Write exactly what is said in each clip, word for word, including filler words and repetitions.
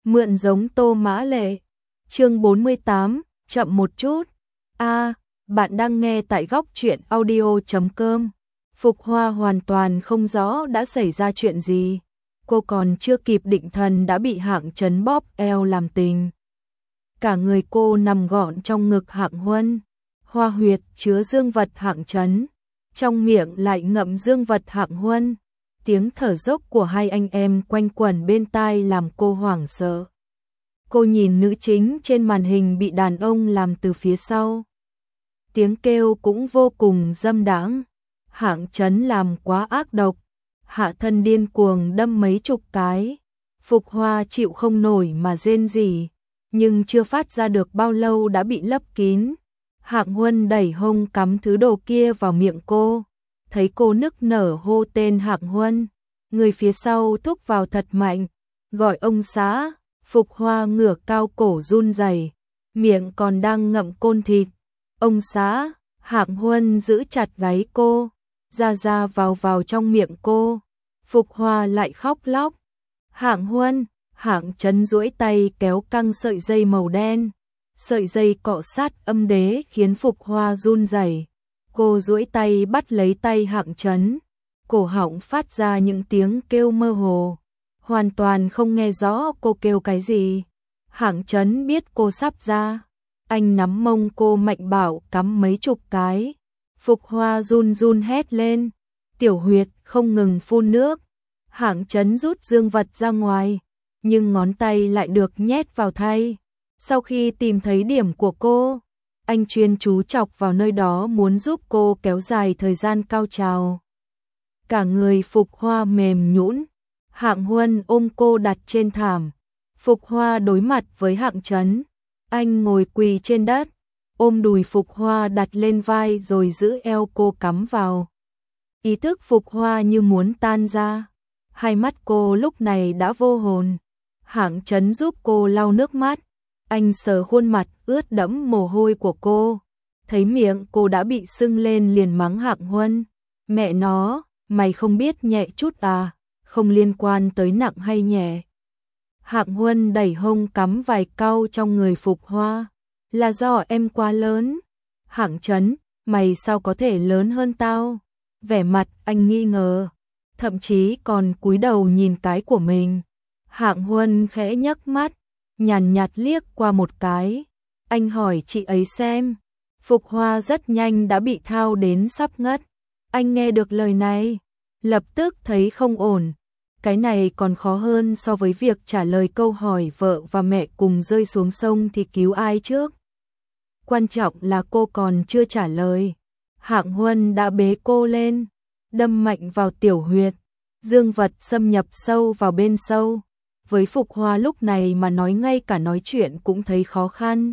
Mượn giống Tô Mã Lệ. Chương bốn mươi tám, chậm một chút. A, bạn đang nghe tại góc truyện audio chấm com. Phục Hoa hoàn toàn không rõ đã xảy ra chuyện gì. Cô còn chưa kịp định thần đã bị Hạng Chấn bóp eo làm tình. Cả người cô nằm gọn trong ngực Hạng Huân. Hoa huyệt chứa dương vật Hạng Chấn, trong miệng lại ngậm dương vật Hạng Huân. Tiếng thở dốc của hai anh em quanh quẩn bên tai làm cô hoảng sợ. Cô nhìn nữ chính trên màn hình bị đàn ông làm từ phía sau. Tiếng kêu cũng vô cùng dâm đãng. Hạng Chấn làm quá ác độc, hạ thân điên cuồng đâm mấy chục cái. Phục Hoa chịu không nổi mà rên rỉ, nhưng chưa phát ra được bao lâu đã bị lấp kín. Hạng Huân đẩy hông cắm thứ đồ kia vào miệng cô. Thấy cô nức nở hô tên Hạng Huân, người phía sau thúc vào thật mạnh, gọi ông xã. Phục Hoa ngửa cao cổ run rẩy, miệng còn đang ngậm côn thịt. Ông xã. Hạng Huân giữ chặt gáy cô, ra ra vào vào trong miệng cô. Phục Hoa lại khóc lóc. Hạng Huân. Hạng Chấn duỗi tay kéo căng sợi dây màu đen. Sợi dây cọ sát âm đế khiến Phục Hoa run rẩy. Cô duỗi tay bắt lấy tay Hạng Chấn, cổ họng phát ra những tiếng kêu mơ hồ, hoàn toàn không nghe rõ cô kêu cái gì. Hạng Chấn biết cô sắp ra, anh nắm mông cô mạnh bạo cắm mấy chục cái. Phục Hoa run run hét lên, tiểu huyệt không ngừng phun nước. Hạng Chấn rút dương vật ra ngoài, nhưng ngón tay lại được nhét vào thay. Sau khi tìm thấy điểm của cô, anh chuyên chú chọc vào nơi đó muốn giúp cô kéo dài thời gian cao trào. Cả người Phục Hoa mềm nhũn. Hạng Huân ôm cô đặt trên thảm. Phục Hoa đối mặt với Hạng Chấn. Anh ngồi quỳ trên đất, ôm đùi Phục Hoa đặt lên vai rồi giữ eo cô cắm vào. Ý thức Phục Hoa như muốn tan ra. Hai mắt cô lúc này đã vô hồn. Hạng Chấn giúp cô lau nước mắt. Anh sờ khuôn mặt ướt đẫm mồ hôi của cô. Thấy miệng cô đã bị sưng lên liền mắng Hạng Huân. Mẹ nó, mày không biết nhẹ chút à, không liên quan tới nặng hay nhẹ. Hạng Huân đẩy hông cắm vài cau trong người Phục Hoa. Là do em quá lớn. Hạng Chấn, mày sao có thể lớn hơn tao? Vẻ mặt anh nghi ngờ, thậm chí còn cúi đầu nhìn cái của mình. Hạng Huân khẽ nhấc mắt, nhàn nhạt liếc qua một cái. Anh hỏi chị ấy xem. Phục Hoa rất nhanh đã bị thao đến sắp ngất. Anh nghe được lời này, lập tức thấy không ổn. Cái này còn khó hơn so với việc trả lời câu hỏi vợ và mẹ cùng rơi xuống sông thì cứu ai trước. Quan trọng là cô còn chưa trả lời. Hạng Huân đã bế cô lên, đâm mạnh vào tiểu huyệt. Dương vật xâm nhập sâu vào bên sâu. Với Phục Hoa lúc này mà nói ngay cả nói chuyện cũng thấy khó khăn.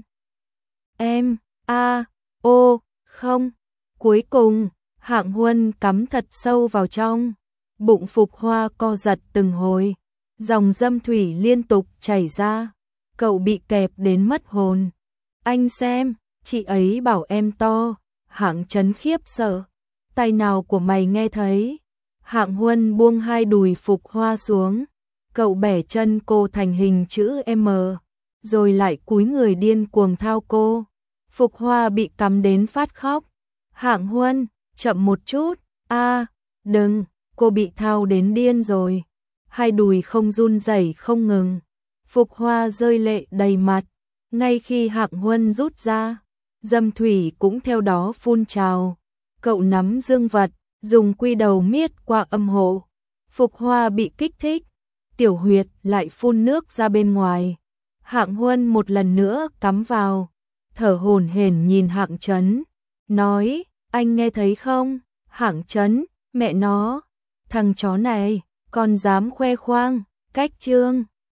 Em, a, ô, không. Cuối cùng, Hạng Huân cắm thật sâu vào trong. Bụng Phục Hoa co giật từng hồi. Dòng dâm thủy liên tục chảy ra. Cậu bị kẹp đến mất hồn. Anh xem, chị ấy bảo em to. Hạng Chấn khiếp sợ. Tai nào của mày nghe thấy? Hạng Huân buông hai đùi Phục Hoa xuống. Cậu bẻ chân cô thành hình chữ M, rồi lại cúi người điên cuồng thao cô. Phục Hoa bị cắm đến phát khóc. Hạng Huân, chậm một chút. A, đừng, cô bị thao đến điên rồi. Hai đùi không run rẩy không ngừng. Phục Hoa rơi lệ đầy mặt. Ngay khi Hạng Huân rút ra, dâm thủy cũng theo đó phun trào. Cậu nắm dương vật, dùng quy đầu miết qua âm hộ. Phục Hoa bị kích thích, tiểu huyệt lại phun nước ra bên ngoài. Hạng Huân một lần nữa cắm vào, thở hổn hển nhìn Hạng Chấn, nói, anh nghe thấy không? Hạng Chấn, mẹ nó, thằng chó này, còn dám khoe khoang, cách chương.